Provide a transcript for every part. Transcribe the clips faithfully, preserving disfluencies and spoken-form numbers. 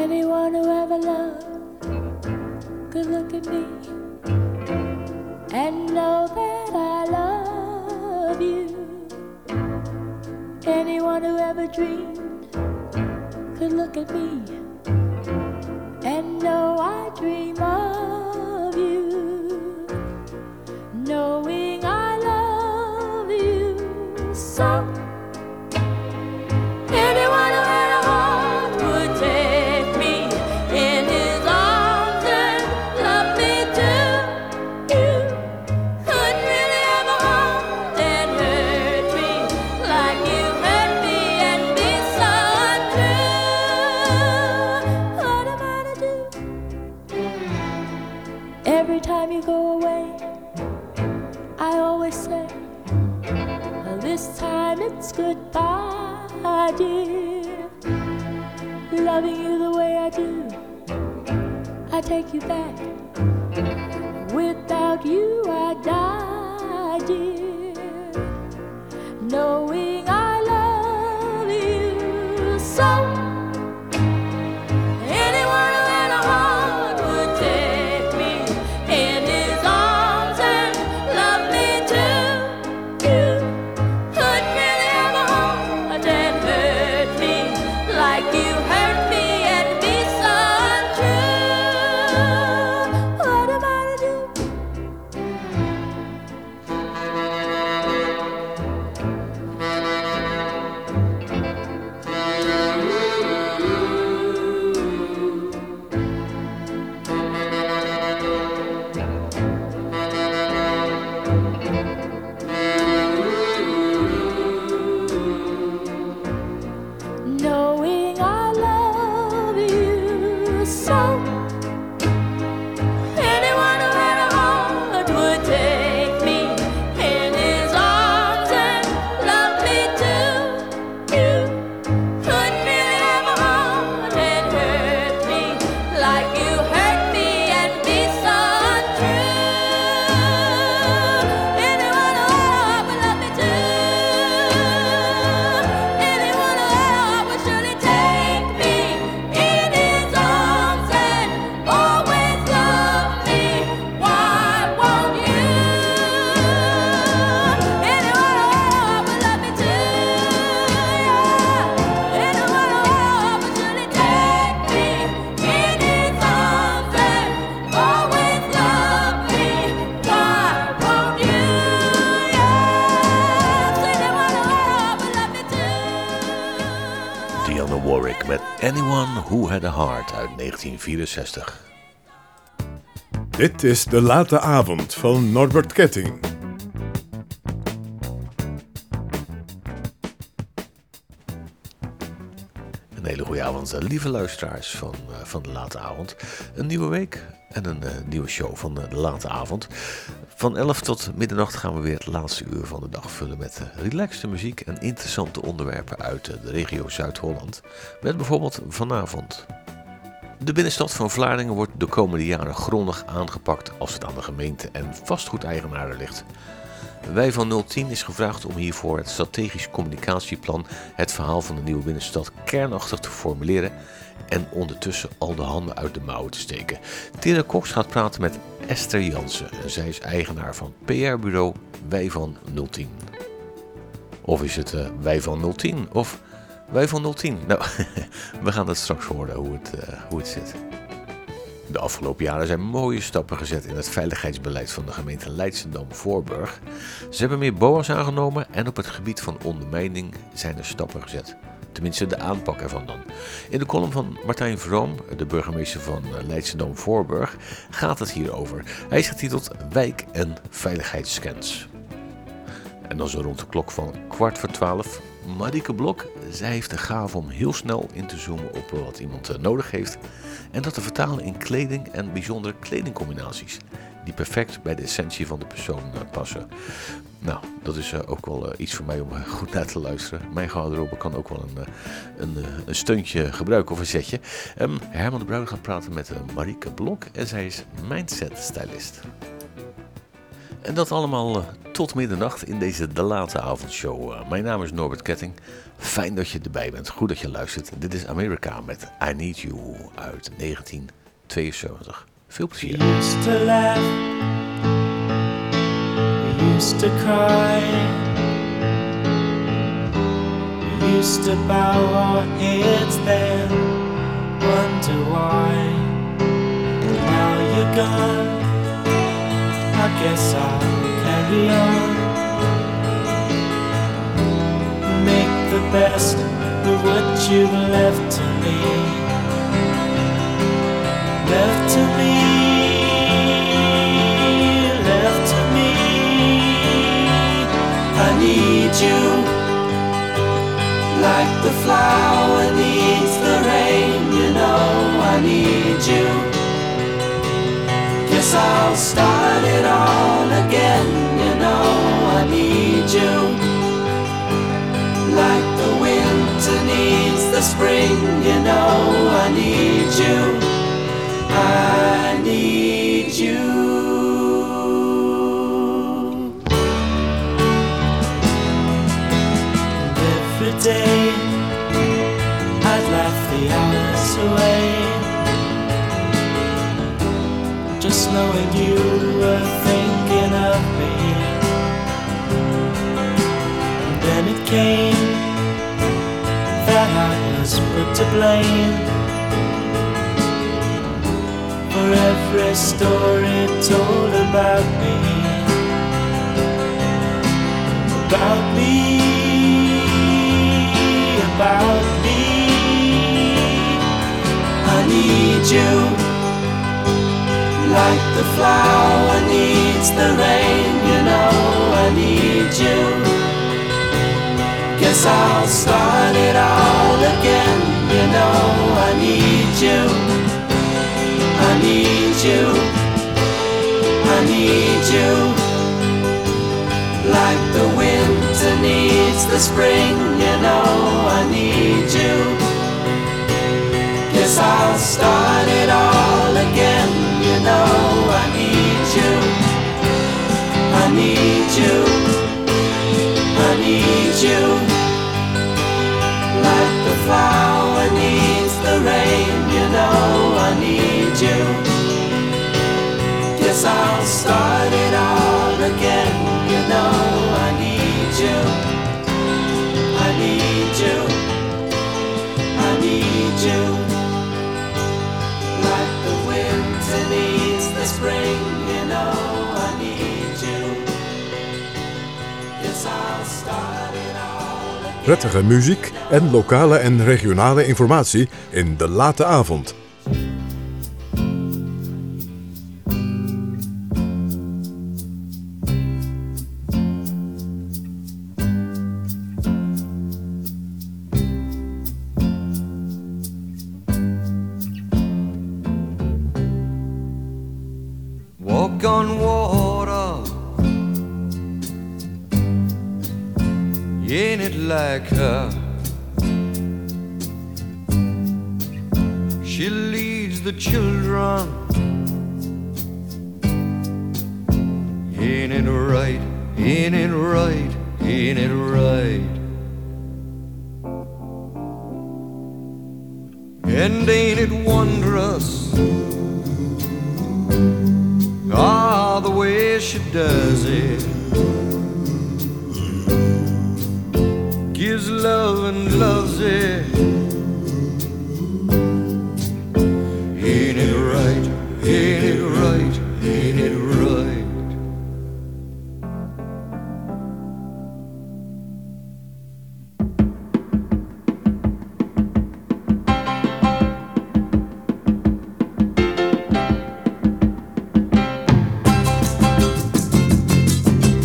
Anyone who ever loved could look at me and know that I love you. Anyone who ever dreamed could look at me and know I dream of you. Knowing I love you so. Anyone who had a heart would take me in his arms and love me too. You couldn't really ever hold and hurt me like you hurt me and be so untrue. What am I to do? Every time you go away, I always say, well, this time it's goodbye, dear. Loving you the way I do, I take you back. Without you I die, dear. Knowing I love you so. Anyone who had a heart would take me in his arms and love me too. You couldn't really ever hold and hurt me like you hurt me and be so untrue. What am I to do? Knowing I love you so. Anyone who had a heart would take me in his arms and love me too. You couldn't really ever hold and hurt me like you hurt me and be so untrue. Anyone who had a heart would love me too. Anyone who had a heart would surely take me in his arms and always love me. Why won't you? Anyone who had a heart would love me too. Yeah. Anyone who had a heart would surely take me in his arms and always love me. Why won't you? Yes, anyone who had a heart would love me too. Dionne Warwick met Anyone Who Had a Heart uit negentien vierenzestig. Dit is De Late Avond van Norbert Ketting. Een hele goede avond, eh, lieve luisteraars van, eh, van De Late Avond. Een nieuwe week en een eh, nieuwe show van eh, De Late Avond. Van elf tot middernacht gaan we weer het laatste uur van de dag vullen met eh, relaxte muziek en interessante onderwerpen uit eh, de regio Zuid-Holland. Met bijvoorbeeld vanavond. De binnenstad van Vlaardingen wordt de komende jaren grondig aangepakt als het aan de gemeente en vastgoedeigenaren ligt. Wij van nul tien is gevraagd om hiervoor het strategisch communicatieplan, het verhaal van de nieuwe binnenstad, kernachtig te formuleren en ondertussen al de handen uit de mouwen te steken. Tina Cox gaat praten met Esther Jansen. Zij is eigenaar van P R-bureau Wij van nul tien. Of is het uh, Wij van nul tien of Wij van nul tien? Nou, we gaan het straks horen hoe het, uh, hoe het zit. De afgelopen jaren zijn mooie stappen gezet in het veiligheidsbeleid van de gemeente Leidschendam-Voorburg. Ze hebben meer B O A's aangenomen en op het gebied van ondermijning zijn er stappen gezet. Tenminste, de aanpak ervan dan. In de column van Martijn Vroom, de burgemeester van Leidschendam-Voorburg, gaat het hierover. Hij is getiteld Wijk- en Veiligheidsscans. En dan zo rond de klok van kwart voor twaalf. Marieke Blok, zij heeft de gave om heel snel in te zoomen op wat iemand nodig heeft. En dat te vertalen in kleding en bijzondere kledingcombinaties. Die perfect bij de essentie van de persoon passen. Nou, dat is uh, ook wel uh, iets voor mij om uh, goed naar te luisteren. Mijn garderobe kan ook wel een, uh, een, uh, een steuntje gebruiken of een setje. Um, Herman de Bruin gaat praten met uh, Marieke Blok en zij is mindset stylist. En dat allemaal uh, tot tot middernacht in deze De Late Avondshow. Uh, mijn naam is Norbert Ketting. Fijn dat je erbij bent. Goed dat je luistert. Dit is America met I Need You uit negentien tweeënzeventig. Veel plezier. We used to laugh, we used to cry, we used to bow our heads then wonder why. Now you're gone, I guess I'll carry on, make the best of what you've left to me. Left to me, left to me. I need you, like the flower needs the rain. You know I need you. Guess I'll start it all again. You know I need you, like the winter needs the spring. You know I need you. I need you. And every day I'd laugh the hours away, just knowing you were thinking of me. And then it came that I was put to blame for every story told about me, about me, about me. I need you, like the flower needs the rain. You know I need you. Guess I'll start it all again. You know I need you. I need you, I need you, like the winter needs the spring. You know I need you. Guess I'll start it all again. You know I need you. I need you, I need you, like the flower needs the rain. You know I need you. Guess I'll start it all again. You know I need you. I need you. I need you, like the winter needs the spring. You know I need you. Guess I'll start it all again. Prettige muziek en lokale en regionale informatie in De Late Avond. Walk on water, ain't it like her? She leads the children, ain't it right, ain't it right, ain't it right? And ain't it wondrous, ah, the way she does it, gives love and loves it. Ain't it right, ain't it right, ain't it right?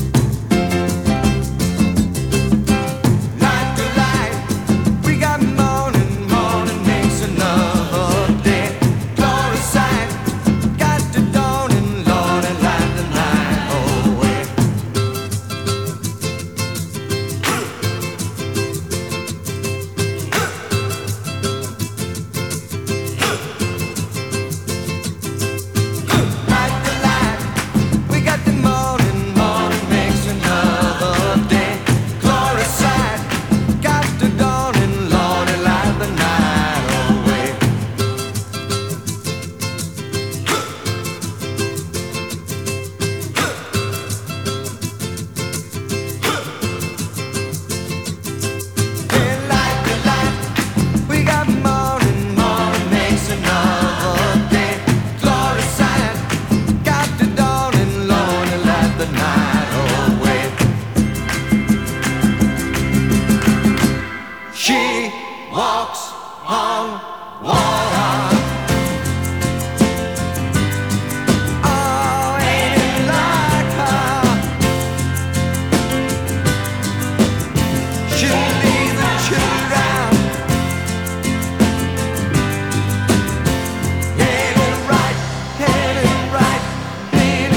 Light to light, we got more. water. Oh, ain't it like her? She'll leave the children. Ain't it right? Ain't it right? Ain't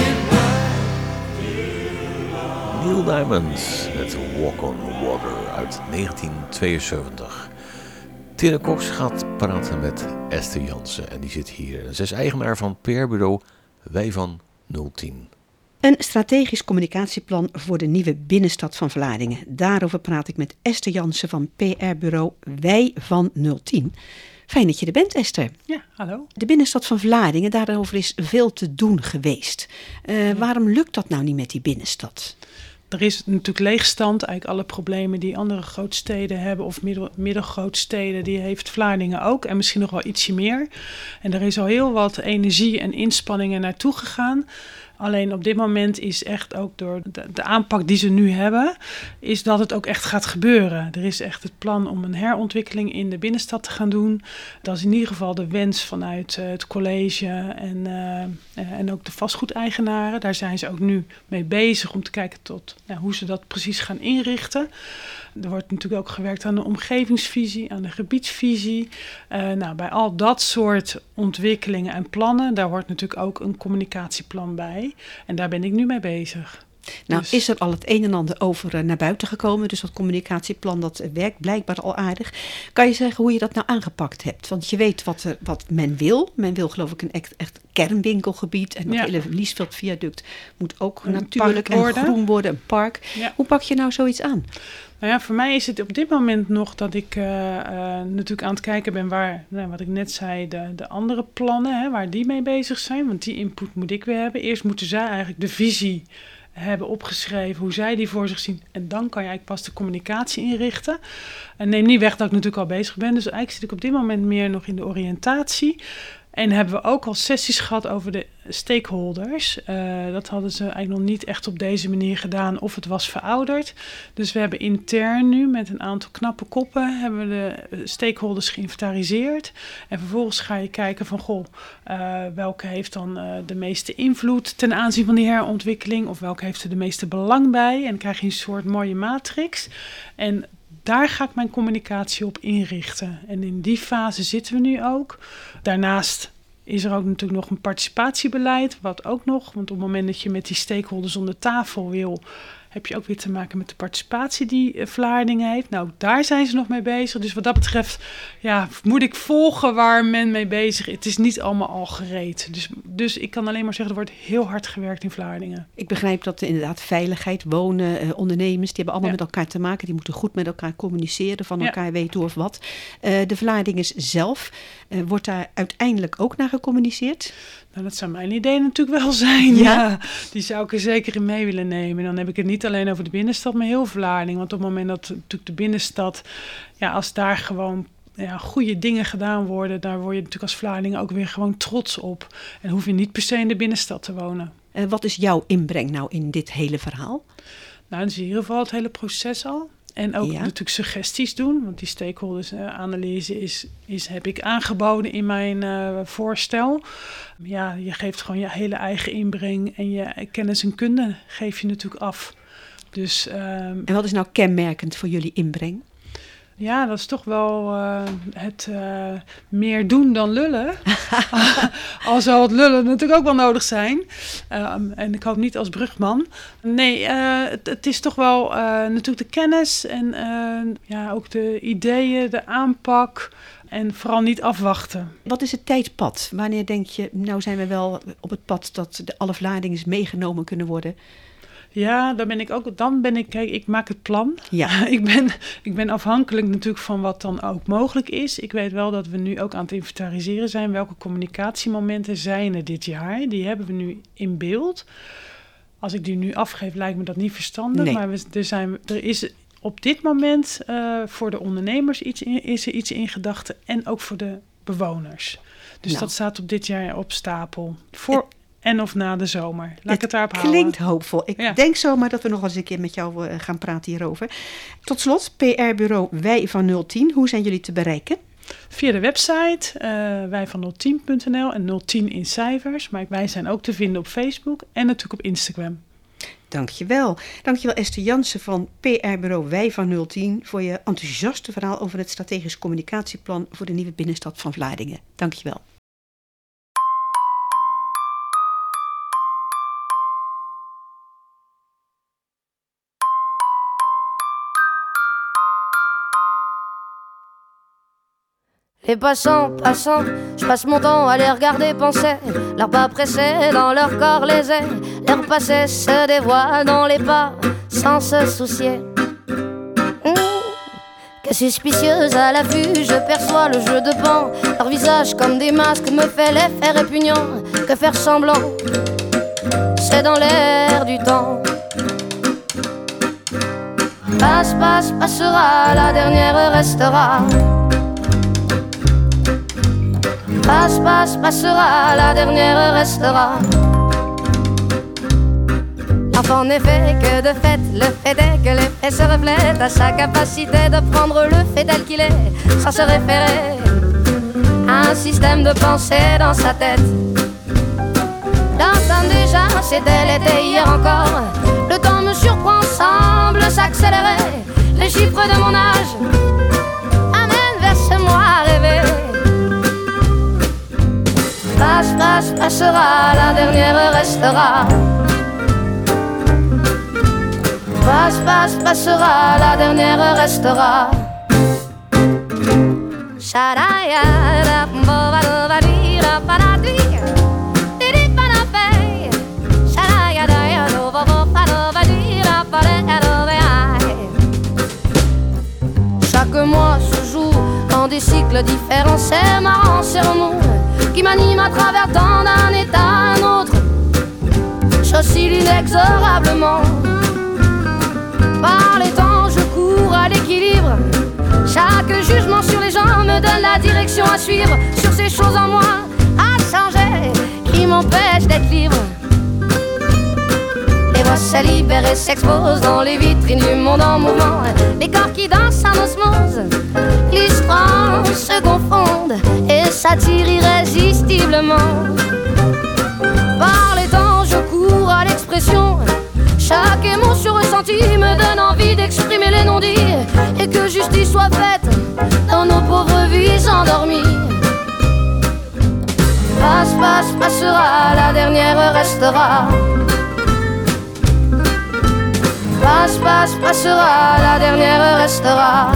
it right? Neil Diamond met Walk on Water uit negentien tweeënzeventig. Tina Cox gaat praten met Esther Jansen en die zit hier. Zij is eigenaar van P R-bureau Wij van nul tien. Een strategisch communicatieplan voor de nieuwe binnenstad van Vlaardingen. Daarover praat ik met Esther Jansen van P R-bureau Wij van nul tien. Fijn dat je er bent, Esther. Ja, hallo. De binnenstad van Vlaardingen, daarover is veel te doen geweest. Uh, waarom lukt dat nou niet met die binnenstad? Er is natuurlijk leegstand. Eigenlijk alle problemen die andere grootsteden hebben of middel, middelgrootsteden, die heeft Vlaardingen ook. En misschien nog wel ietsje meer. En er is al heel wat energie en inspanningen naartoe gegaan. Alleen op dit moment is echt ook door de, de aanpak die ze nu hebben, is dat het ook echt gaat gebeuren. Er is echt het plan om een herontwikkeling in de binnenstad te gaan doen. Dat is in ieder geval de wens vanuit uh, het college en, uh, uh, en ook de vastgoedeigenaren. Daar zijn ze ook nu mee bezig om te kijken tot uh, hoe ze dat precies gaan inrichten. Er wordt natuurlijk ook gewerkt aan de omgevingsvisie, aan de gebiedsvisie. Uh, nou, bij al dat soort ontwikkelingen en plannen, daar hoort natuurlijk ook een communicatieplan bij. En daar ben ik nu mee bezig. Nou, dus is er al het een en ander over uh, naar buiten gekomen. Dus dat communicatieplan, dat uh, werkt blijkbaar al aardig. Kan je zeggen hoe je dat nou aangepakt hebt? Want je weet wat, er, wat men wil. Men wil geloof ik een echt, echt kernwinkelgebied. En dat Ja. hele Liesveld-viaduct moet ook Een natuurlijk park en worden. groen worden. Een park. Ja. Hoe pak je nou zoiets aan? Nou ja, voor mij is het op dit moment nog dat ik uh, uh, natuurlijk aan het kijken ben waar, nou, wat ik net zei, de, de andere plannen, hè, waar die mee bezig zijn. Want die input moet ik weer hebben. Eerst moeten zij eigenlijk de visie hebben opgeschreven, hoe zij die voor zich zien. En dan kan je eigenlijk pas de communicatie inrichten. En neem niet weg dat ik natuurlijk al bezig ben. Dus eigenlijk zit ik op dit moment meer nog in de oriëntatie. En hebben we ook al sessies gehad over de stakeholders. Uh, dat hadden ze eigenlijk nog niet echt op deze manier gedaan of het was verouderd. Dus we hebben intern nu met een aantal knappe koppen hebben we de stakeholders geïnventariseerd. En vervolgens ga je kijken van goh, uh, welke heeft dan uh, de meeste invloed ten aanzien van die herontwikkeling of welke heeft er de meeste belang bij. En dan krijg je een soort mooie matrix. En daar ga ik mijn communicatie op inrichten. En in die fase zitten we nu ook. Daarnaast is er ook natuurlijk nog een participatiebeleid, wat ook nog, want op het moment dat je met die stakeholders om de tafel wil, heb je ook weer te maken met de participatie die Vlaardingen heeft. Nou, daar zijn ze nog mee bezig. Dus wat dat betreft, ja, moet ik volgen waar men mee bezig is. Het is niet allemaal al gereed. Dus, dus ik kan alleen maar zeggen, er wordt heel hard gewerkt in Vlaardingen. Ik begrijp dat er inderdaad veiligheid, wonen, uh, ondernemers, die hebben allemaal Ja. met elkaar te maken. Die moeten goed met elkaar communiceren, van Ja. elkaar weten hoe of wat. Uh, de Vlaardingers zelf, uh, wordt daar uiteindelijk ook naar gecommuniceerd? Nou, dat zou mijn idee natuurlijk wel zijn. Ja? Ja, die zou ik er zeker in mee willen nemen. En dan heb ik het niet alleen over de binnenstad, maar heel Vlaardingen. Want op het moment dat natuurlijk de binnenstad, ja, als daar gewoon ja, goede dingen gedaan worden, daar word je natuurlijk als Vlaardingen ook weer gewoon trots op. En hoef je niet per se in de binnenstad te wonen. Uh, wat is jouw inbreng nou in dit hele verhaal? Nou, dat is in ieder geval het hele proces al. En ook Ja. natuurlijk suggesties doen. Want die stakeholders-analyse is, is, heb ik aangeboden in mijn uh, voorstel. Ja, je geeft gewoon je hele eigen inbreng. En je kennis en kunde geef je natuurlijk af. Dus um, En wat is nou kenmerkend voor jullie inbreng? ja, dat is toch wel uh, het uh, meer doen dan lullen. Al zou het lullen natuurlijk ook wel nodig zijn. Um, en ik hoop niet als brugman. Nee, uh, het, het is toch wel uh, natuurlijk de kennis en uh, ja, ook de ideeën, de aanpak. En vooral niet afwachten. Wat is het tijdpad? Wanneer denk je, nou zijn we wel op het pad dat de alle Vlaardingers meegenomen kunnen worden? Ja, dan ben ik ook. Dan ben ik, kijk, ik maak het plan. Ja. ik, ben, ik ben afhankelijk natuurlijk van wat dan ook mogelijk is. Ik weet wel dat we nu ook aan het inventariseren zijn. Welke communicatiemomenten zijn er dit jaar? Die hebben we nu in beeld. Als ik die nu afgeef, lijkt me dat niet verstandig. Nee. Maar we, er, zijn, er is op dit moment uh, voor de ondernemers iets in, is er iets in gedachten. En ook voor de bewoners. Dus nou. dat staat op dit jaar op stapel. Voor het, en of na de zomer. Laat het, ik het daarop houden. houden. Klinkt hoopvol. Ik ja. denk zomaar dat we nog eens een keer met jou uh, gaan praten hierover. Tot slot, P R-bureau Wij van nul tien. Hoe zijn jullie te bereiken? Via de website uh, wij van nul tien punt n l en nul tien in cijfers. Maar wij zijn ook te vinden op Facebook en natuurlijk op Instagram. Dankjewel. Dankjewel Esther Jansen van P R-bureau Wij van nul tien... voor je enthousiaste verhaal over het strategisch communicatieplan... voor de nieuwe binnenstad van Vlaardingen. Dankjewel. Les passants, passants, je passe mon temps à les regarder penser. Leurs pas pressés dans leur corps les ailes. Leur passé se dévoile dans les pas sans se soucier. Mmh. Que suspicieuse à la vue, je perçois le jeu de pan. Leur visage comme des masques me fait l'effet répugnant. Que faire semblant, c'est dans l'air du temps. Passe, passe, passera, la dernière restera. Passe, passe, passera, la dernière restera. L'enfant n'est fait que de fait, le fait est que l'effet se reflète à sa capacité de prendre le fait tel qu'il est, sans se référer à un système de pensée dans sa tête. L'entendre déjà, c'était l'été hier encore. Le temps me surprend, semble s'accélérer. Les chiffres de mon âge amènent vers ce moi rêvé. Passe, passe, passera, la dernière restera. Passe, passe, passera, la dernière restera. Chaque mois se joue dans des cycles différents. C'est marrant, c'est remous qui m'anime à travers tant d'un état à un autre. J'oscille inexorablement. Par les temps, je cours à l'équilibre. Chaque jugement sur les gens me donne la direction à suivre. Sur ces choses en moi à changer qui m'empêchent d'être libre. Les voix se libèrent et s'exposent dans les vitrines du monde en mouvement. Les corps qui dansent en osmose, l'histoire se confondent et s'attirent irrésistiblement. Par les temps, je cours à l'expression. Chaque émotion ressentie me donne envie d'exprimer les non-dits et que justice soit faite dans nos pauvres vies endormies. Passe, passe, passera, la dernière restera. Passe, passe, passera, la dernière restera.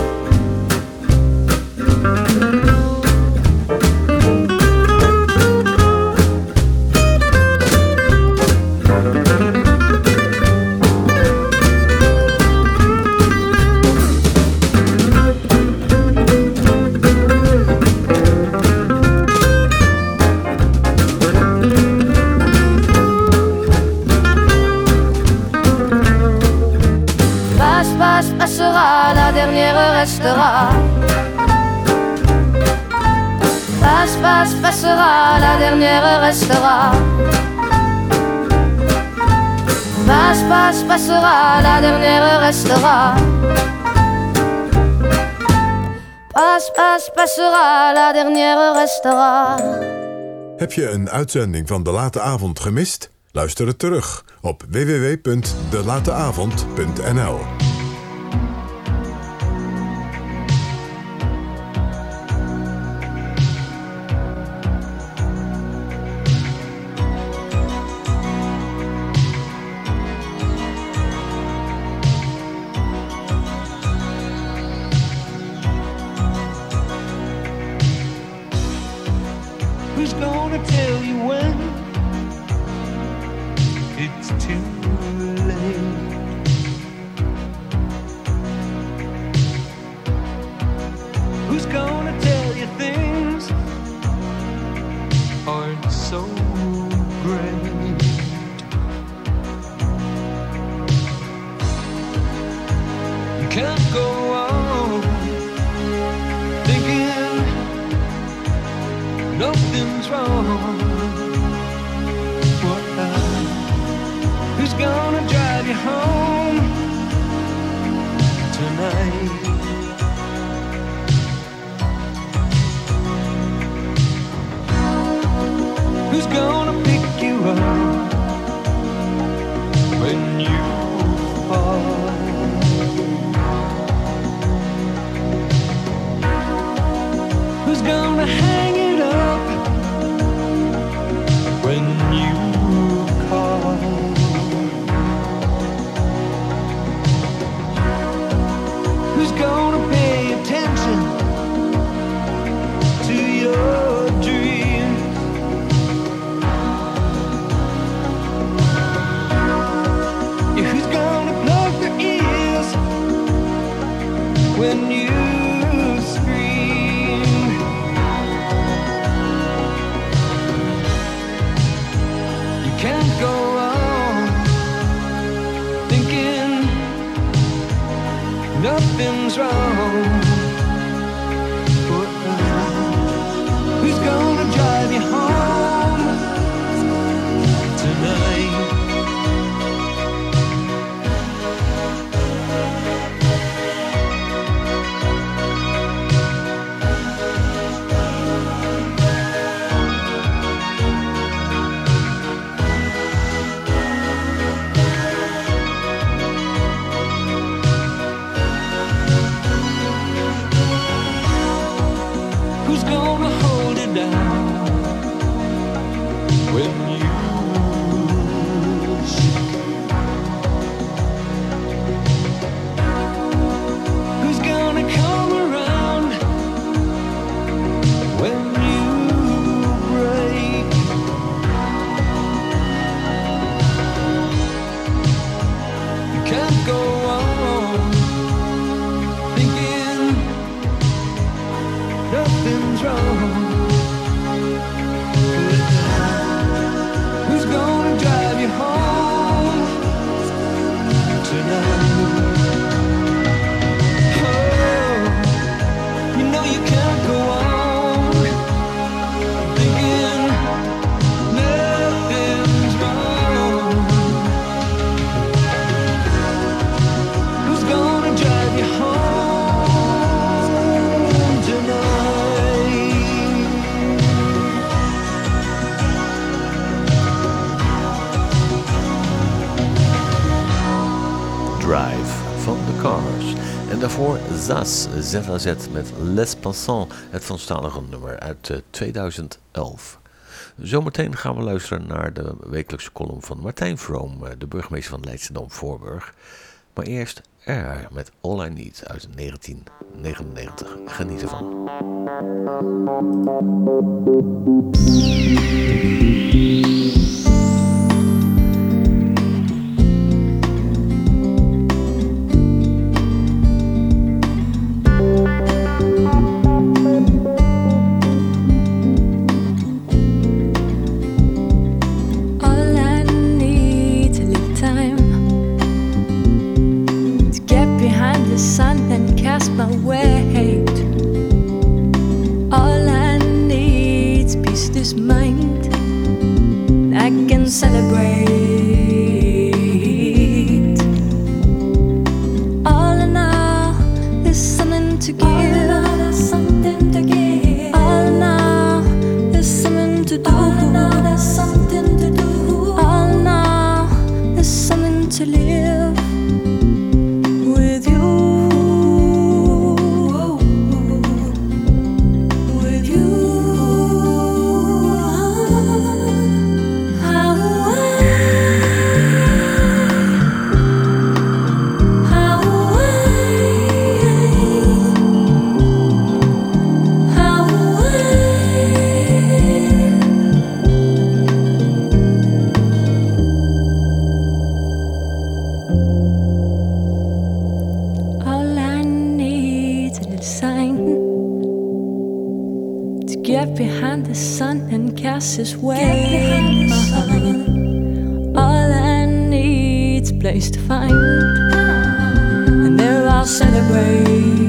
Passera, la dernière restera. Passe, passe, passera, la dernière restera. Passe, passe, passera, la dernière restera. Passe, passe, passera, la dernière restera. Heb je een uitzending van De Late Avond gemist? Luister het terug op w w w punt de late avond punt n l. Who's gonna tell you when it's too late? Who's gonna tell you things aren't so great? You can't go on thinking nothing's wrong. What? Who's gonna drive you home tonight? hang it up when you call. Who's gonna pay attention to your dreams? Yeah, who's gonna plug their ears when you scream? You can't go on thinking nothing's wrong. Who's gonna drive you home tonight? Who's gonna hold it down when you shake? Who's gonna come around when you break? You can't go on thinking nothing's wrong. Who's gonna drive you home tonight? Oh, you know you can't go on thinking nothing's wrong. Who's gonna drive you home tonight? Drive van The Cars. En daarvoor Zaz, Z A Z met Les Passants, het Franstalige nummer uit uh, tweeduizend elf. Zometeen gaan we luisteren naar de wekelijkse column van Martijn Vroom, uh, de burgemeester van Leidschendam-Voorburg. Maar eerst R met All I Need uit negentien negenennegentig. Geniet ervan. All I need a little time to get behind the sun and cast my weight. All I need's peace this mind. I can celebrate. All in all, there's something to give. Something to give. All in all, there's something to do. All in all, there's something to do. All in all, there's something to live with you. With you. How I, how I, how all I need is a little sign to get behind the sun and cast his way. All I need's a place to find, and there I'll celebrate.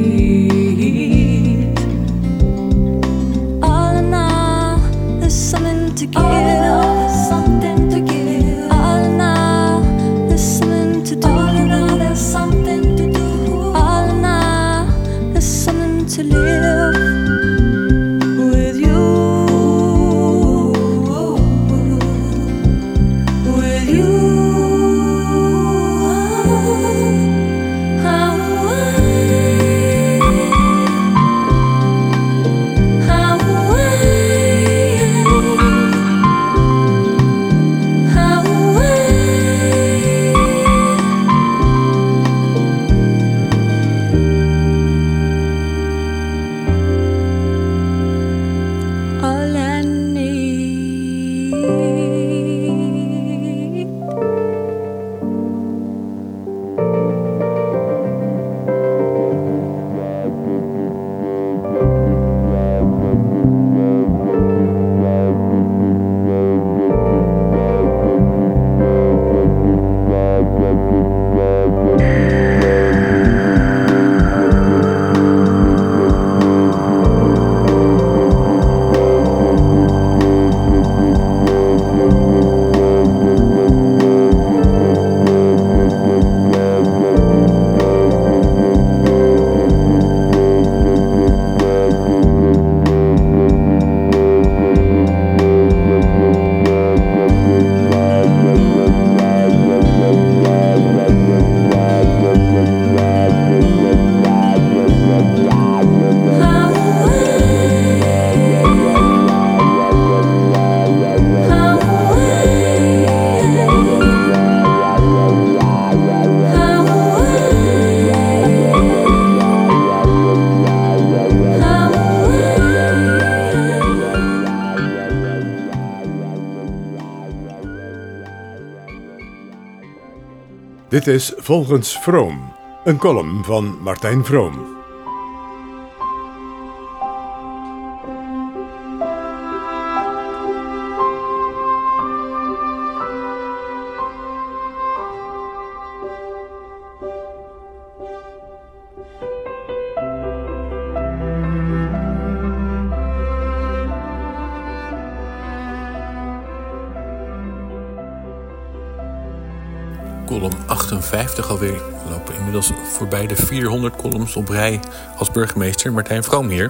All in all, there's something to give. Something to give. All in all, there's something to do. All in all, there's something to do. All in all, there's something to live with you. With you. How I, how Dit is Volgens Vroom, een column van Martijn Vroom. Column achtenvijftig alweer. We lopen inmiddels voorbij de vierhonderd columns op rij als burgemeester. Martijn Vroom hier.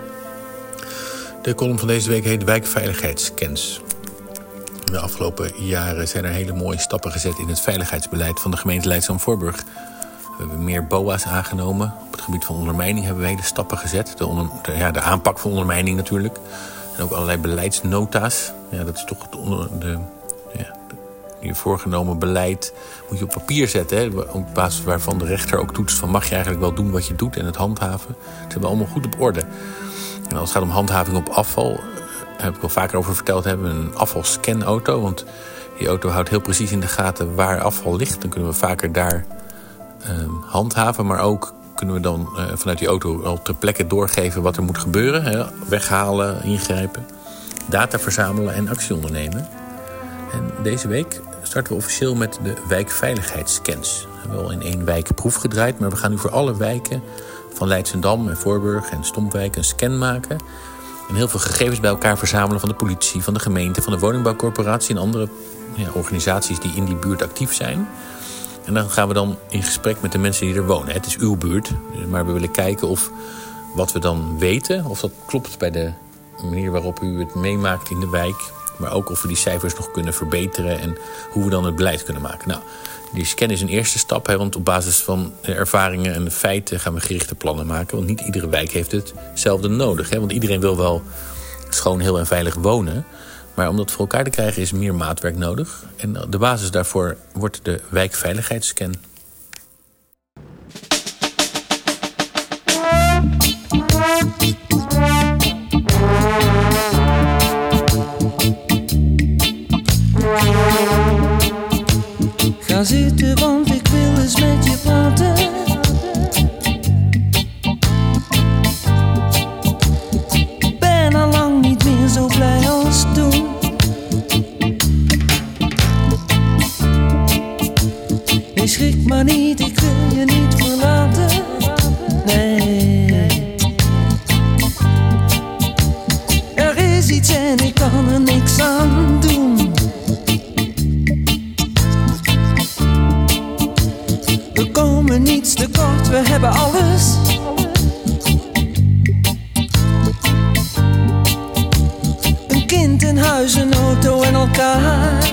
De column van deze week heet Wijkveiligheidsscans. De afgelopen jaren zijn er hele mooie stappen gezet in het veiligheidsbeleid van de gemeente Leidschendam-Voorburg. We hebben meer B O A's aangenomen. Op het gebied van ondermijning hebben we hele stappen gezet. De, onder, de, ja, de aanpak van ondermijning natuurlijk. En ook allerlei beleidsnota's. Ja, dat is toch het onder, de... Ja, je voorgenomen beleid moet je op papier zetten. Hè, op basis waarvan de rechter ook toetst van mag je eigenlijk wel doen wat je doet en het handhaven. Dat hebben we allemaal goed op orde. En als het gaat om handhaving op afval, daar heb ik wel vaker over verteld, hebben we een afvalscanauto. Want die auto houdt heel precies in de gaten waar afval ligt. Dan kunnen we vaker daar uh, handhaven, maar ook kunnen we dan uh, vanuit die auto al ter plekke doorgeven wat er moet gebeuren. Hè, weghalen, ingrijpen, data verzamelen en actie ondernemen. En deze week starten we officieel met de wijkveiligheidsscans. We hebben al in één wijk proef gedraaid, maar we gaan nu voor alle wijken van Leidschendam en Voorburg en Stompwijk een scan maken. En heel veel gegevens bij elkaar verzamelen van de politie, van de gemeente, van de woningbouwcorporatie en andere ja, organisaties die in die buurt actief zijn. En dan gaan we dan in gesprek met de mensen die er wonen. Het is uw buurt, maar we willen kijken of wat we dan weten, of dat klopt bij de manier waarop u het meemaakt in de wijk. Maar ook of we die cijfers nog kunnen verbeteren en hoe we dan het beleid kunnen maken. Nou, die scan is een eerste stap, hè, want op basis van de ervaringen en de feiten gaan we gerichte plannen maken. Want niet iedere wijk heeft hetzelfde nodig. Hè, want iedereen wil wel schoon, heel en veilig wonen. Maar om dat voor elkaar te krijgen is meer maatwerk nodig. En de basis daarvoor wordt de wijkveiligheidsscan. Ga zitten, want ik wil eens met je praten. Ik ben al lang niet meer zo blij als toen. Je schrik maar niet, ik wil je niet verlaten. Nee. Er is iets en ik kan er niks aan doen. We komen niets tekort, we hebben alles. Een kind, een huis, een auto en elkaar.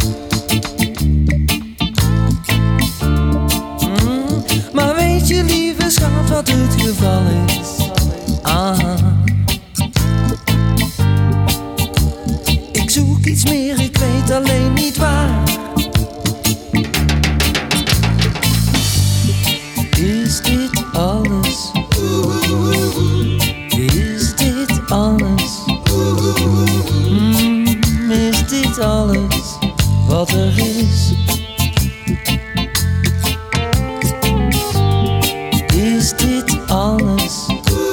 Mm, maar weet je, lieve schat, wat het geval is? Ah. Ik zoek iets meer, ik weet alleen niet waar. Is dit alles? Is dit alles? Mm, is dit alles wat er is? Is dit alles?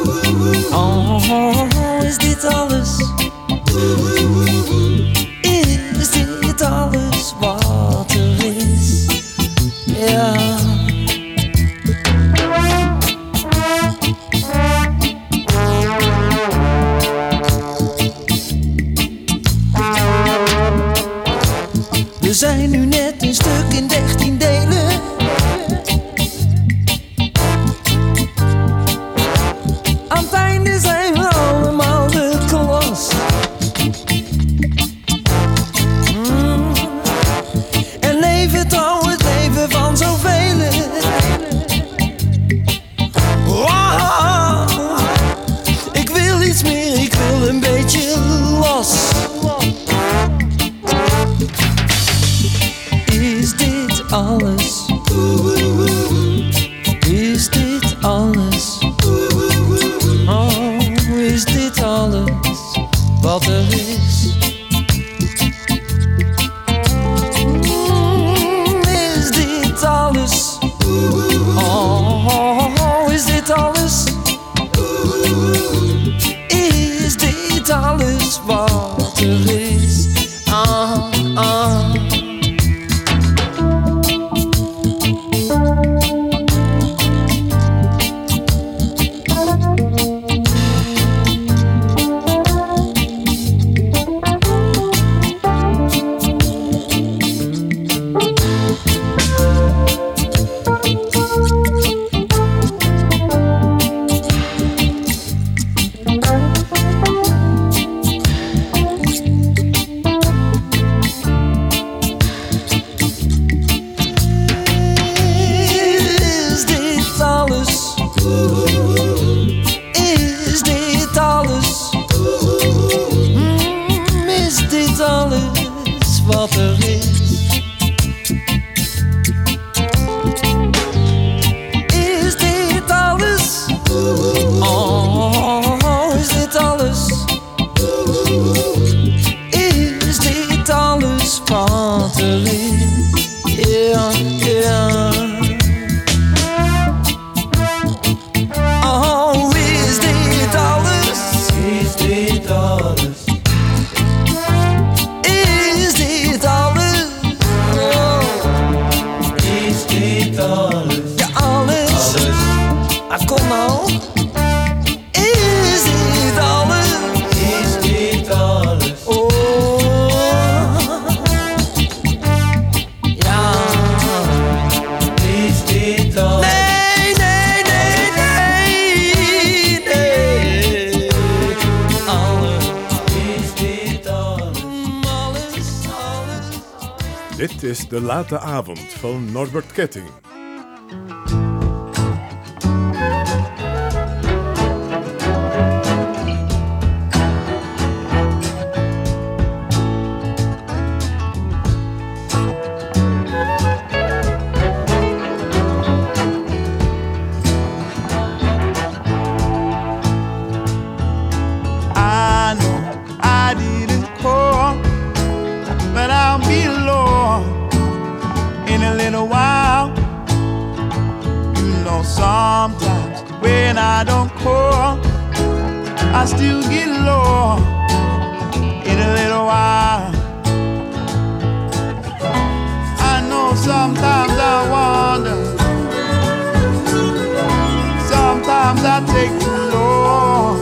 Oh, is dit alles? Is dit alles wat er is? Ja. We zijn nu net een stuk in dertien delen. Aan het einde zijn we allemaal de klas. Mm. En leven trouw het leven van zoveel. Wow. Ik wil iets meer, ik wil een beetje los. Is dit alles? Is dit alles? Oh, is dit alles wat er is? Mm, is dit alles? forteresse. Is dit alles? Oh, is dit alles? Is dit alles wat er is? Yeah, yeah. Oh, is dit alles? Is dit alles? Is dit alles? Oh. Is dit alles? Ja, alles. Alles. Ah, kom nou. Is dit alles? Is dit alles? Oh. Ja. Is dit alles? Nee, nee, nee, nee, nee. Alles. Is dit alles? Alles, alles. Dit is De Late Avond van Norbert Ketting. I know I didn't call, but I'll be alone in a little while. You know, sometimes when I don't call, I still get low in a little while. I know sometimes I wonder, sometimes I take too long.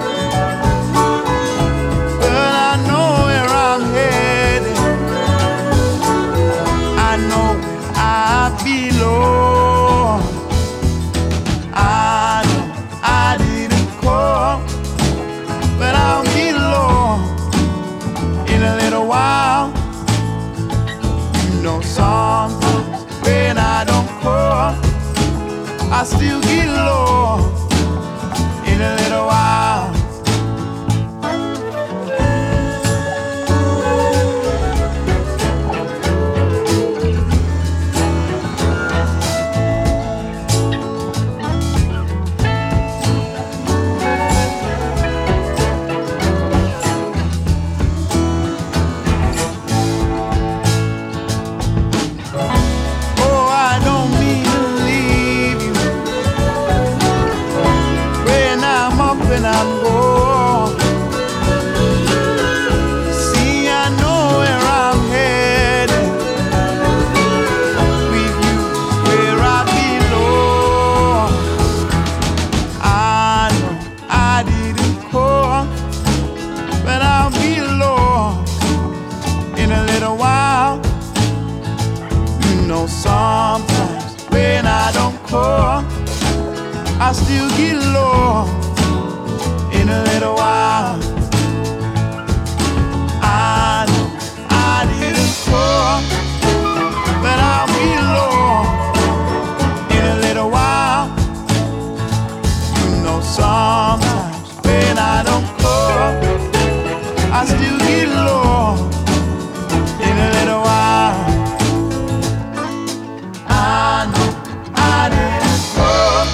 I know I didn't call, but I'll be alone in a little while. You know, sometimes when I don't call, I still get low in a little while. When I'm gone, see, I know where I'm headed. With you, where I belong. I know I didn't call, but I'll be alone in a little while. You know, sometimes when I don't call, I still get low in a little while. I know I didn't call, but I'll be alone in a little while. You know, sometimes when I don't call, I still get low in a little while. I know I didn't call.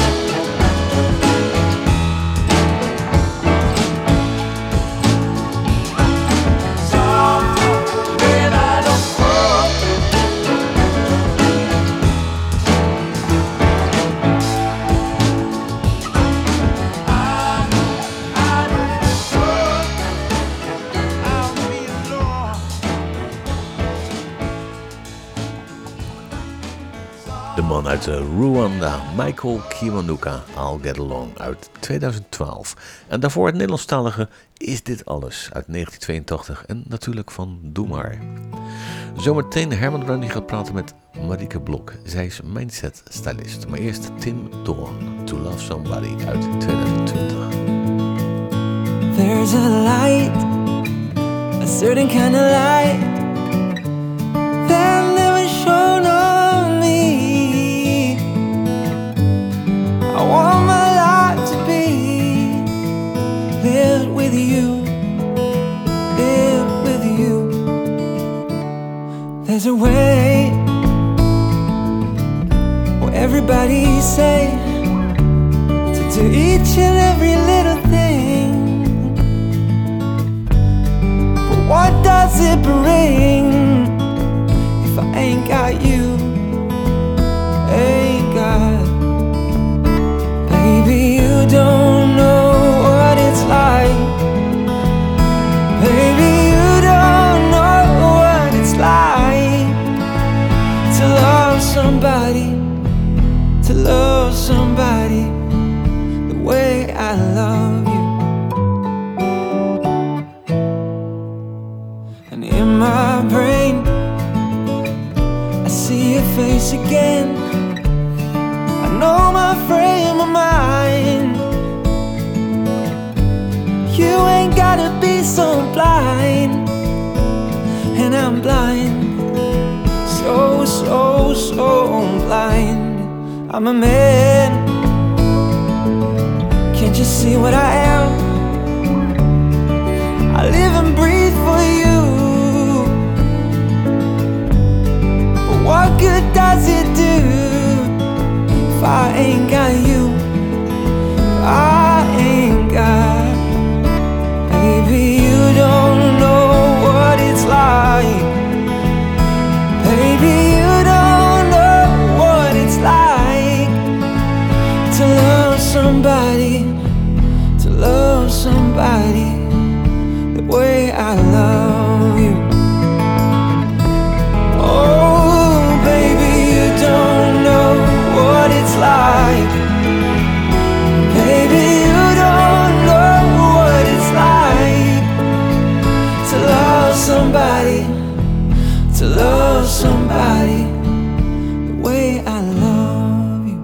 De man uit Rwanda, Michael Kiwanuka, I'll Get Along uit tweeduizend twaalf. En daarvoor het Nederlandstalige Is Dit Alles uit negentien tweeëntachtig en natuurlijk van Doe Maar. Zometeen Herman Brownie gaat praten met Marieke Blok. Zij is mindset stylist. Maar eerst Tim Dawn, To Love Somebody uit tweeduizend twintig. There's a light, a certain kind of light that never shone on me. I want my life to be lived with you, lived with you. whispering if I ain't got you, ain't got. Baby, you don't know what it's like. Baby, you don't know what it's like to love somebody, to love somebody the way I love you. And in my brain I see your face again. I know my frame of mind. You ain't gotta be so blind, and I'm blind, so, so, so blind. I'm a man, can't you see what I am? I live and breathe for you, but what good does it do if I ain't got you, if I ain't got. Baby, you don't know what it's like. Baby, you don't know what it's like to love somebody, to love somebody the way I love you. Oh, baby, you don't know what it's like. Baby, you don't know what it's like to love somebody, to love somebody the way I love you.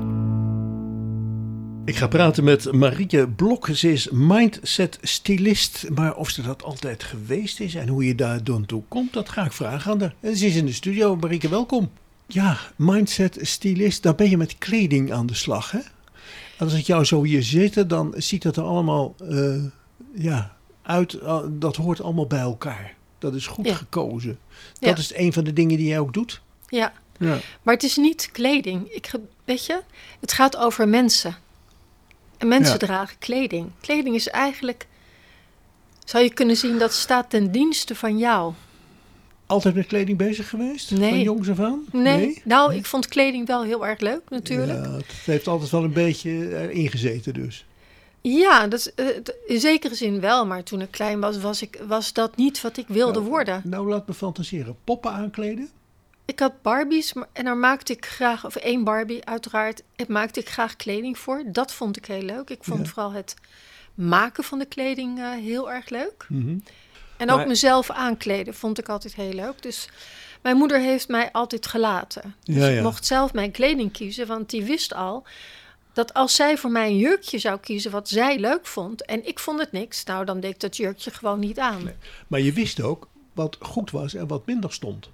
Ik ga praten met Marieke Blok. Ze is mindset-stylist. Maar of ze dat altijd geweest is en hoe je daar dan toe komt, dat ga ik vragen aan haar. En ze is in de studio. Marieke, welkom. Ja, mindset-stylist, daar ben je met kleding aan de slag, hè? Als ik jou zo hier zitten, dan ziet het er allemaal uh, ja, uit. Uh, dat hoort allemaal bij elkaar. Dat is goed ja. gekozen. Dat ja. is een van de dingen die jij ook doet. Ja, ja. Maar het is niet kleding. Ik, weet je, het gaat over mensen. En mensen ja. dragen kleding. Kleding is eigenlijk, zou je kunnen zien, dat staat ten dienste van jou. Altijd met kleding bezig geweest? Nee. Van jongs af aan? Nee. nee. Nou, nee. Ik vond kleding wel heel erg leuk natuurlijk. Ja, het heeft altijd wel een beetje erin gezeten dus. Ja, dat, uh, in zekere zin wel. Maar toen ik klein was, was, ik, was dat niet wat ik wilde nou, worden. Nou, laat me fantaseren. Poppen aankleden? Ik had Barbies maar, en daar maakte ik graag, of één Barbie uiteraard, daar maakte ik graag kleding voor. Dat vond ik heel leuk. Ik vond ja. vooral het maken van de kleding uh, heel erg leuk. Mm-hmm. En ook maar, mezelf aankleden vond ik altijd heel leuk. Dus mijn moeder heeft mij altijd gelaten. Dus ja, ja. ik mocht zelf mijn kleding kiezen, want die wist al dat als zij voor mij een jurkje zou kiezen wat zij leuk vond en ik vond het niks, nou dan deed ik dat jurkje gewoon niet aan. Nee. Maar je wist ook wat goed was en wat minder stond.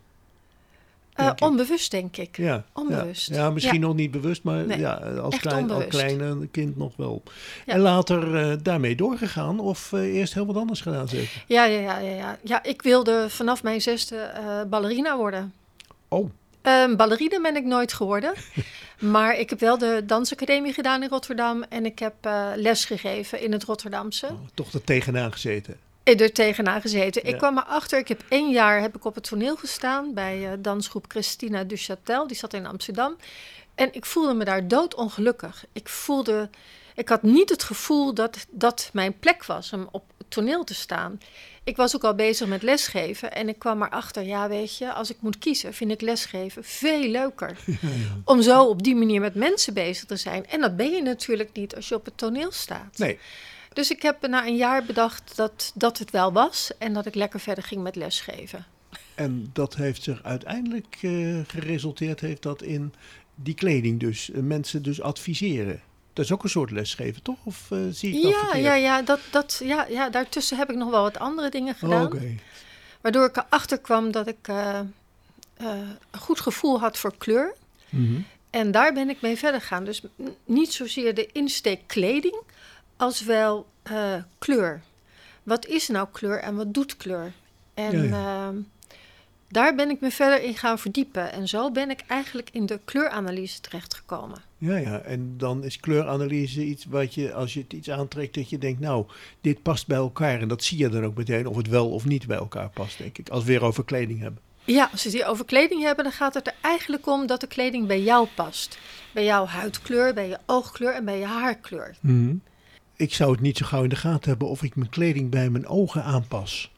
Uh, onbewust, denk ik. Ja, onbewust. Ja, ja misschien ja. nog niet bewust, maar nee, ja, als klein, als kleine kind nog wel. Ja. En later uh, daarmee doorgegaan of uh, eerst heel wat anders gedaan zeker? Ja, ja, ja, ja, ja. ja, ik wilde vanaf mijn zesde uh, ballerina worden. Oh. Um, ballerina ben ik nooit geworden. Maar ik heb wel de dansacademie gedaan in Rotterdam. En ik heb uh, les gegeven in het Rotterdamse. Oh, toch er tegenaan gezeten? Er tegenaan gezeten. Ja. Ik kwam erachter, ik heb één jaar heb ik op het toneel gestaan bij uh, dansgroep Christina Duchatel. Die zat in Amsterdam. En ik voelde me daar doodongelukkig. Ik voelde, ik had niet het gevoel dat dat mijn plek was om op het toneel te staan. Ik was ook al bezig met lesgeven en ik kwam erachter, ja weet je, als ik moet kiezen, vind ik lesgeven veel leuker. Ja, ja. Om zo op die manier met mensen bezig te zijn. En dat ben je natuurlijk niet als je op het toneel staat. Nee. Dus ik heb na een jaar bedacht dat, dat het wel was en dat ik lekker verder ging met lesgeven. En dat heeft zich uiteindelijk uh, geresulteerd, heeft dat in die kleding dus, uh, mensen dus adviseren. Dat is ook een soort lesgeven, toch? Of uh, zie ik dat ja, verkeerd? Ja, ja, dat, dat, ja, ja, daartussen heb ik nog wel wat andere dingen gedaan. Oh, okay. Waardoor ik erachter kwam dat ik uh, uh, een goed gevoel had voor kleur. Mm-hmm. En daar ben ik mee verder gegaan. Dus n- niet zozeer de insteek kleding, als wel uh, kleur. Wat is nou kleur en wat doet kleur? En ja, ja. Uh, daar ben ik me verder in gaan verdiepen. En zo ben ik eigenlijk in de kleuranalyse terechtgekomen. Ja, ja, en dan is kleuranalyse iets wat je, als je het iets aantrekt, dat je denkt, nou, dit past bij elkaar. En dat zie je dan ook meteen, of het wel of niet bij elkaar past, denk ik. Als we weer over kleding hebben. Ja, als we het hier over kleding hebben, dan gaat het er eigenlijk om dat de kleding bij jou past. Bij jouw huidkleur, bij je oogkleur en bij je haarkleur. Mm-hmm. Ik zou het niet zo gauw in de gaten hebben of ik mijn kleding bij mijn ogen aanpas.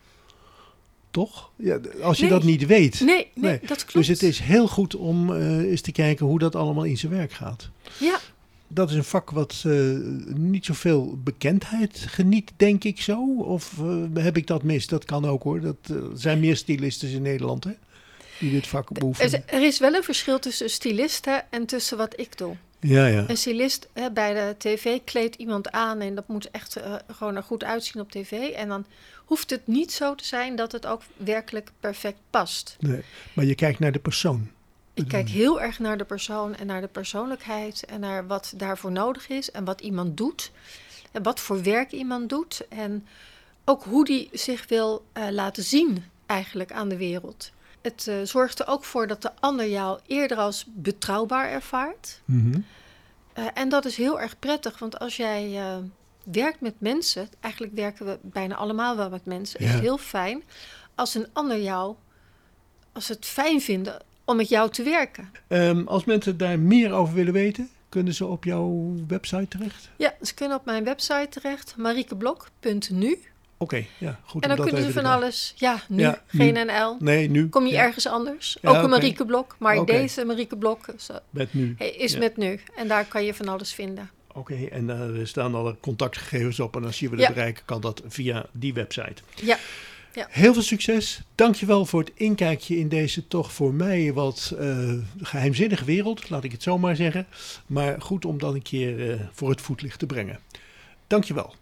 Toch? Ja, als je nee. dat niet weet. Nee, nee, nee, dat klopt. Dus het is heel goed om uh, eens te kijken hoe dat allemaal in zijn werk gaat. Ja. Dat is een vak wat uh, niet zoveel bekendheid geniet, denk ik zo. Of uh, heb ik dat mis? Dat kan ook hoor. Dat uh, zijn meer stylisten in Nederland, hè? Die dit vak beoefenen. Er, er is wel een verschil tussen stylisten en tussen wat ik doe. Ja, ja. Een stylist hè, bij de tv kleedt iemand aan en dat moet echt uh, gewoon er goed uitzien op tv. En dan hoeft het niet zo te zijn dat het ook werkelijk perfect past. Nee, maar je kijkt naar de persoon. Ik kijk heel erg naar de persoon en naar de persoonlijkheid en naar wat daarvoor nodig is en wat iemand doet. En wat voor werk iemand doet en ook hoe die zich wil uh, laten zien eigenlijk aan de wereld. Het uh, zorgt er ook voor dat de ander jou eerder als betrouwbaar ervaart. Mm-hmm. Uh, en dat is heel erg prettig, want als jij uh, werkt met mensen, eigenlijk werken we bijna allemaal wel met mensen, ja. Is het heel fijn als een ander jou, als ze het fijn vinden om met jou te werken. Um, als mensen daar meer over willen weten, kunnen ze op jouw website terecht? Ja, ze kunnen op mijn website terecht, mariekeblok punt nu. Oké, okay, ja, goed. En dan kunnen ze van erbij. alles, ja, nu, ja, geen nu. N L. Nee, nu. Kom je ja. ergens anders. Ja, ook een okay. Marieke Blok, maar okay. deze Marieke Blok zo, met nu. is ja. met nu. En daar kan je van alles vinden. Oké, okay, en uh, er staan alle contactgegevens op. En als je willen ja. bereiken, kan dat via die website. Ja. Ja. Heel veel succes. Dankjewel voor het inkijkje in deze toch voor mij wat uh, geheimzinnige wereld. Laat ik het zo maar zeggen. Maar goed om dan een keer uh, voor het voetlicht te brengen. Dankjewel.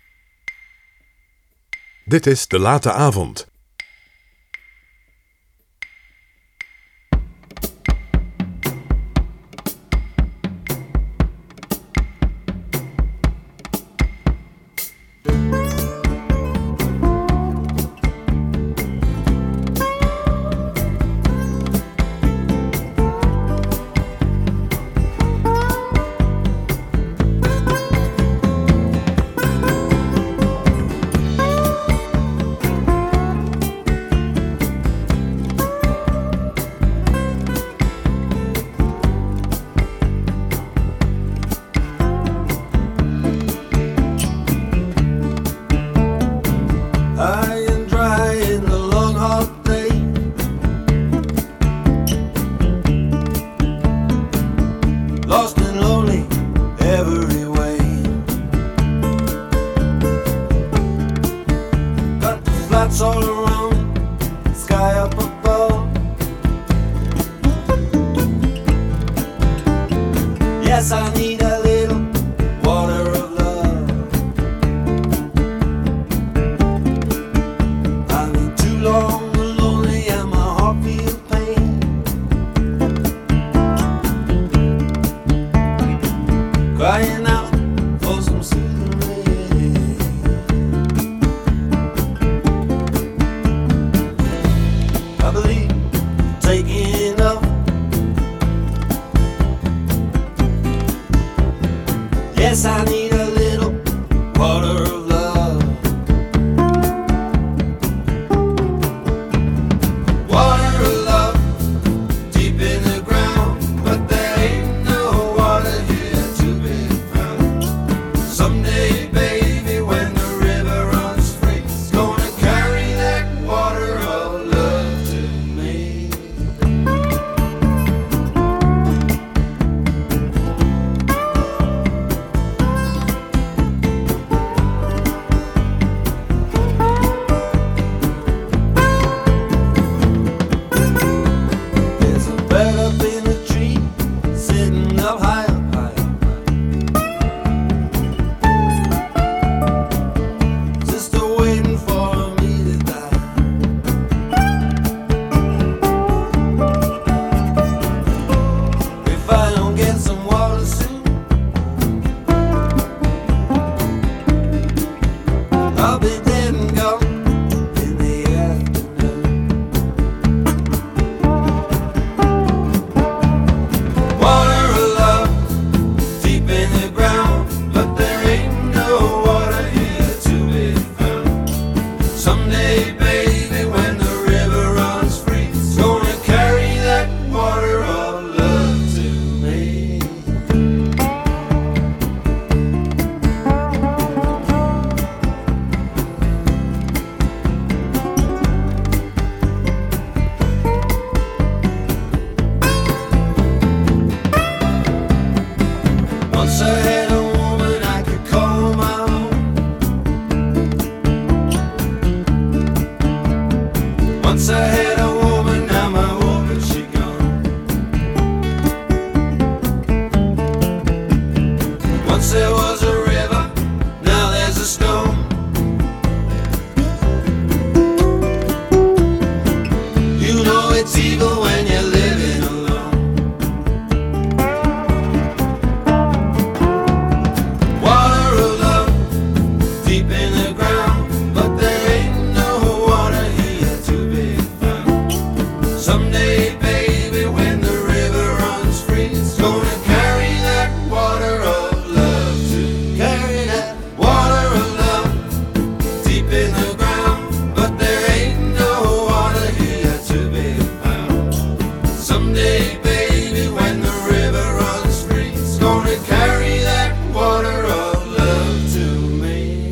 Dit is De Late Avond. Someday, baby, when the river runs free, it's gonna carry that water of love to me. Once I had a woman I could call my own. Once I had a woman, now my woman, she gone. Once there was a river, now there's a stone. You know it's evil when you're living alone. Water of love, deep in the ground, but there ain't no water here to be found. Someday, baby, when the river runs free, it's gonna carry that water of love to carry that water of love deep in the ground, but there ain't no water here to be found. Someday, baby, when the river runs free, it's gonna carry that water of love to me.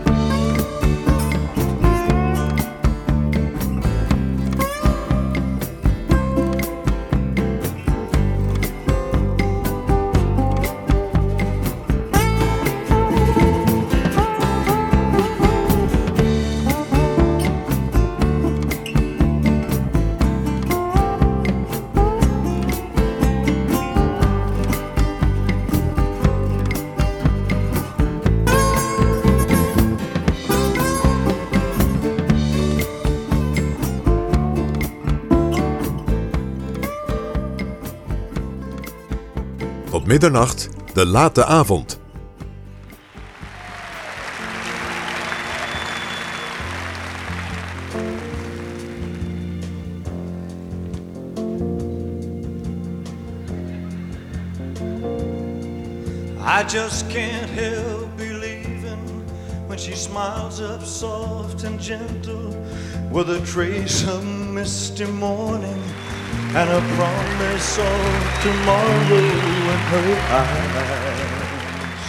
Tot middernacht, de late avond. I just can't help believing when she smiles up soft and gentle, with a trace of misty morning and a promise of tomorrow in her eyes.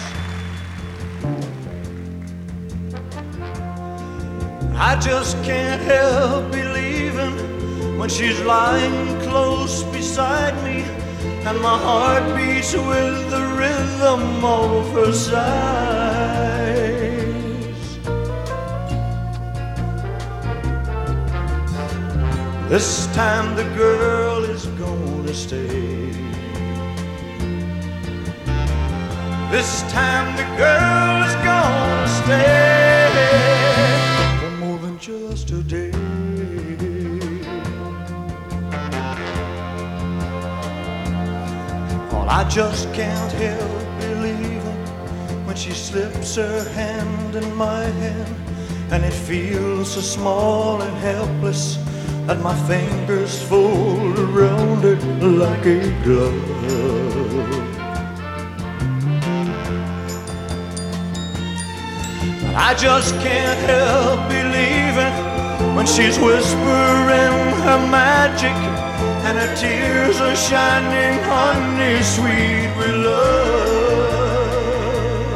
I just can't help believing when she's lying close beside me, and my heart beats with the rhythm of her sighs. This time the girl is gonna stay. This time the girl is gonna stay for more than just a day. I just can't help believing when she slips her hand in my hand, and it feels so small and helpless that my fingers fold around it like a glove. But I just can't help believing when she's whispering her magic, and her tears are shining honey sweet with love.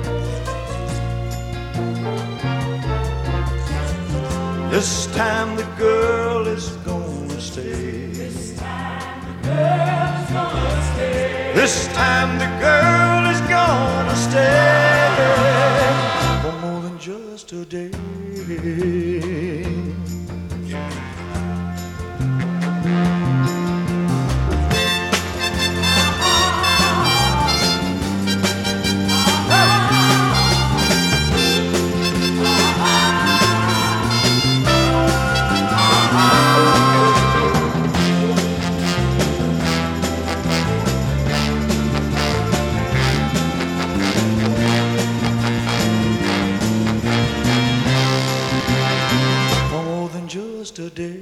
This time the girl is gonna stay. This time the girl is gonna stay. This time the girl is gonna stay for more than just a day. Day.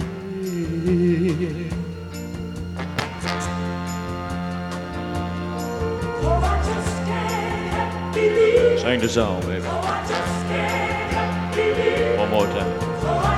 Sing the song, baby. One more time.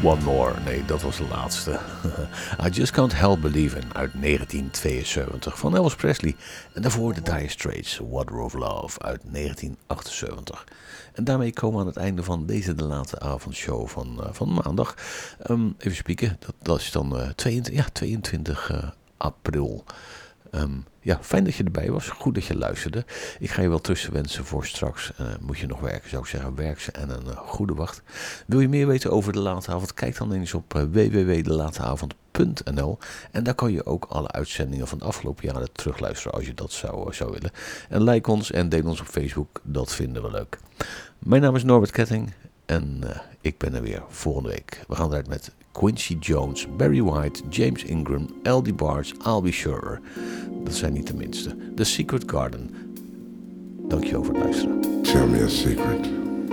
One More. Nee, dat was de laatste. I Just Can't Help Believing uit negentien tweeënzeventig van Elvis Presley. En daarvoor de Dire Straits, Water of Love uit negentien achtenzeventig. En daarmee komen we aan het einde van deze de late avondshow van, uh, van maandag. Um, even spieken, dat, dat is dan uh, tweeëntwintig, ja, tweeëntwintig uh, april. Um, ja, fijn dat je erbij was. Goed dat je luisterde. Ik ga je wel tussen wensen voor straks. Uh, moet je nog werken, zou ik zeggen. Werk ze en een uh, goede wacht. Wil je meer weten over de late avond? Kijk dan eens op uh, w w w punt de late avond punt n l. En daar kan je ook alle uitzendingen van de afgelopen jaren terugluisteren als je dat zou, uh, zou willen. En like ons en deel ons op Facebook. Dat vinden we leuk. Mijn naam is Norbert Ketting. En uh, ik ben er weer volgende week. We gaan eruit met Quincy Jones, Barry White, James Ingram, L D Barnes, I'll Be Sure. Dat zijn niet de minste. The Secret Garden. Dankjewel voor het luisteren. Tell me a secret.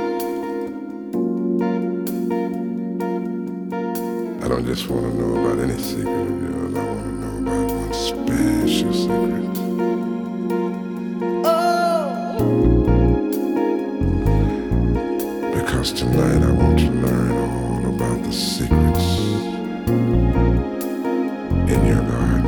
I don't just want to know about any secret of yours. I want to know about one special secret. Oh! Because tonight I want to learn all about the secrets in your garden.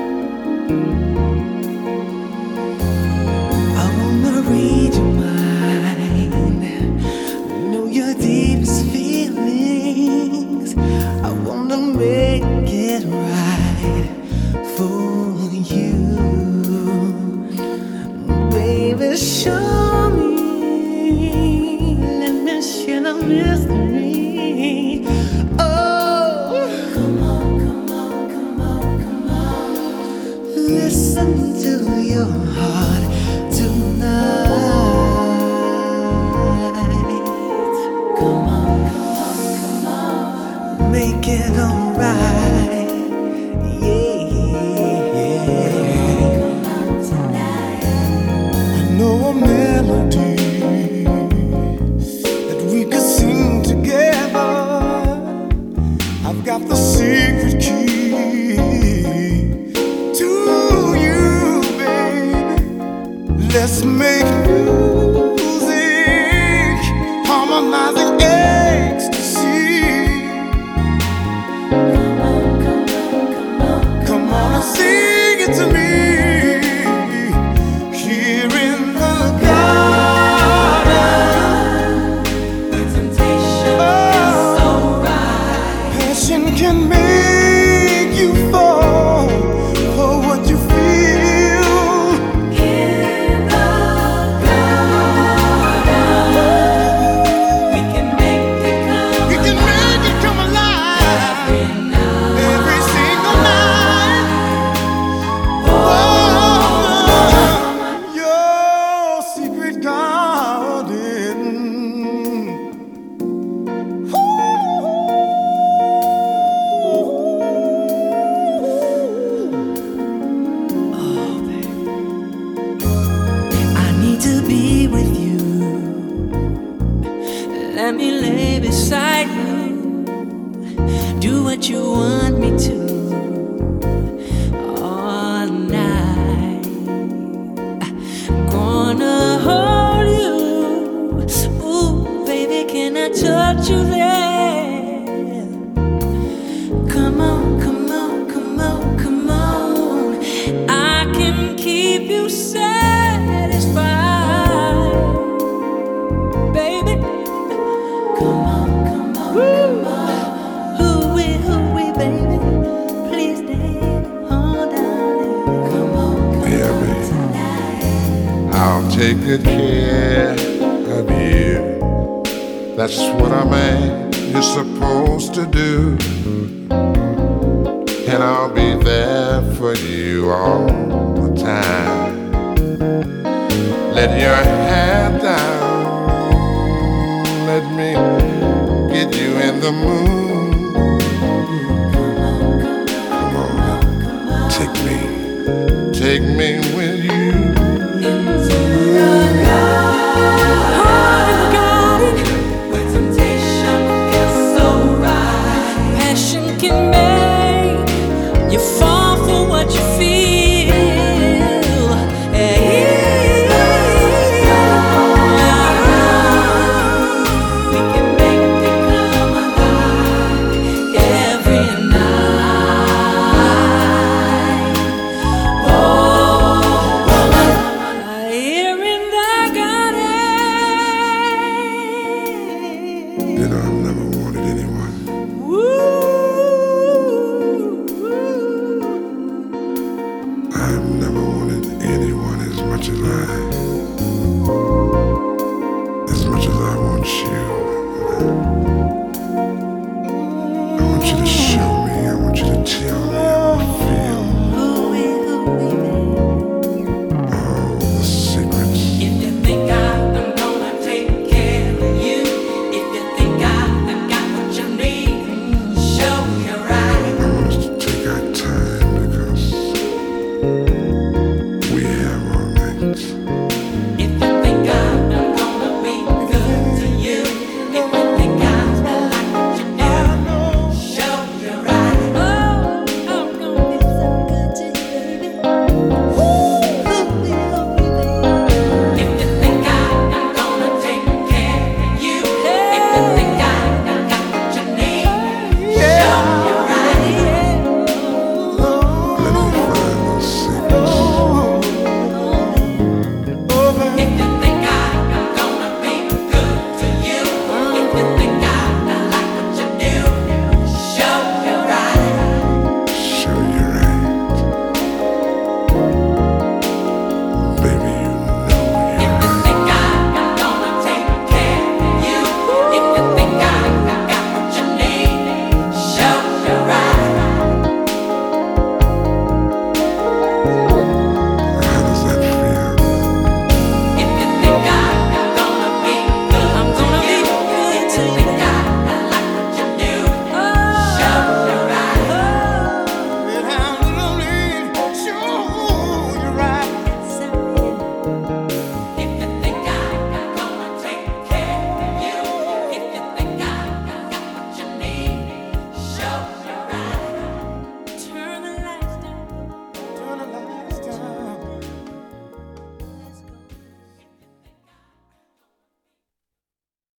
I wanna read your mind, know your deepest feelings. I wanna make it right for you, baby. Show me, let me share the mystery. Oh, come on, come on, come on, come on. Listen to your heart tonight. Come on, come on, come on. Make it alright. Yeah, yeah. I know a melody that we could sing together. I've got the secret key to you, baby. Let's make music, harmonizing ecstasy. Come on, come on, come on, come on and sing it to me. Here in the garden, the temptation is so right. Passion can make you fall for what you feel. In the garden, we can make it come. We can make it come alive every night, every single night. Oh, your secret garden. Oh, baby. I need to be with you. Let me lay beside you. Do what you want me to all night. Gonna hold you. Ooh, baby, can I touch you there? Come on, come on, come on, come on. I can keep you satisfied, baby. Come on, come on, come on. Ooh-wee, ooh-wee, baby. Please stay on down. Come on, come Yeah, on baby. tonight. I'll take good care of you. That's what a man is supposed to do. And I'll be there for you all the time. Let your hair down. Let me get you in the mood. Come on, take me, take me with you. Passion can make you fall for what you feel. We can make it come alive. July. As much as I want you, I want you to show me, I want you to tell me how I feel. All the secrets. If you think I'm gonna take care of you, if you think I got what you need, show me right. I want us to take our time because we have all night.